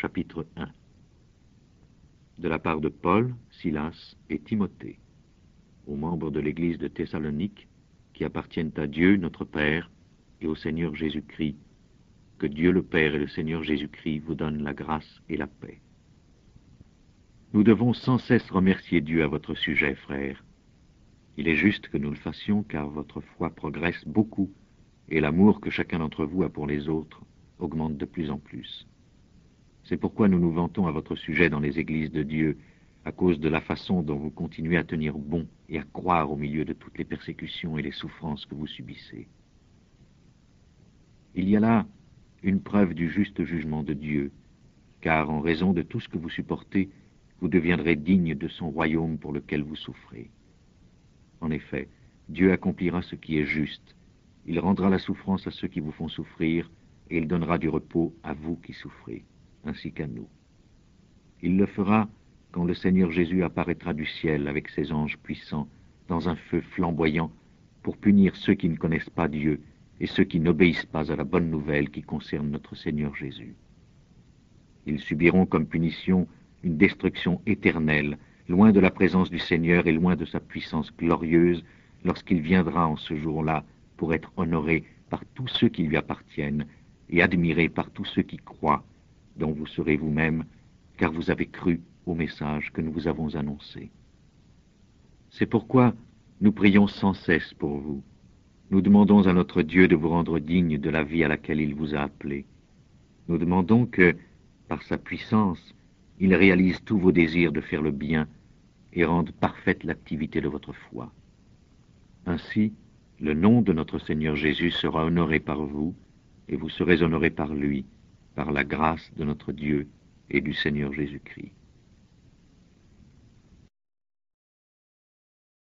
chapitre 1. De la part de Paul, Silas et Timothée, aux membres de l'église de Thessalonique, qui appartiennent à Dieu notre Père et au Seigneur Jésus-Christ, que Dieu le Père et le Seigneur Jésus-Christ vous donnent la grâce et la paix. Nous devons sans cesse remercier Dieu à votre sujet, frères. Il est juste que nous le fassions, car votre foi progresse beaucoup, et l'amour que chacun d'entre vous a pour les autres augmente de plus en plus. C'est pourquoi nous nous vantons à votre sujet dans les églises de Dieu, à cause de la façon dont vous continuez à tenir bon et à croire au milieu de toutes les persécutions et les souffrances que vous subissez. Il y a là une preuve du juste jugement de Dieu, car en raison de tout ce que vous supportez, vous deviendrez dignes de son royaume pour lequel vous souffrez. En effet, Dieu accomplira ce qui est juste. Il rendra la souffrance à ceux qui vous font souffrir, et il donnera du repos à vous qui souffrez, ainsi qu'à nous. Il le fera quand le Seigneur Jésus apparaîtra du ciel avec ses anges puissants, dans un feu flamboyant, pour punir ceux qui ne connaissent pas Dieu et ceux qui n'obéissent pas à la bonne nouvelle qui concerne notre Seigneur Jésus. Ils subiront comme punition une destruction éternelle, loin de la présence du Seigneur et loin de sa puissance glorieuse, lorsqu'il viendra en ce jour-là pour être honoré par tous ceux qui lui appartiennent et admiré par tous ceux qui croient, dont vous serez vous-même, car vous avez cru au message que nous vous avons annoncé. C'est pourquoi nous prions sans cesse pour vous. Nous demandons à notre Dieu de vous rendre digne de la vie à laquelle il vous a appelé. Nous demandons que, par sa puissance, il réalise tous vos désirs de faire le bien et rende parfaite l'activité de votre foi. Ainsi, le nom de notre Seigneur Jésus sera honoré par vous, et vous serez honorés par lui, par la grâce de notre Dieu et du Seigneur Jésus-Christ.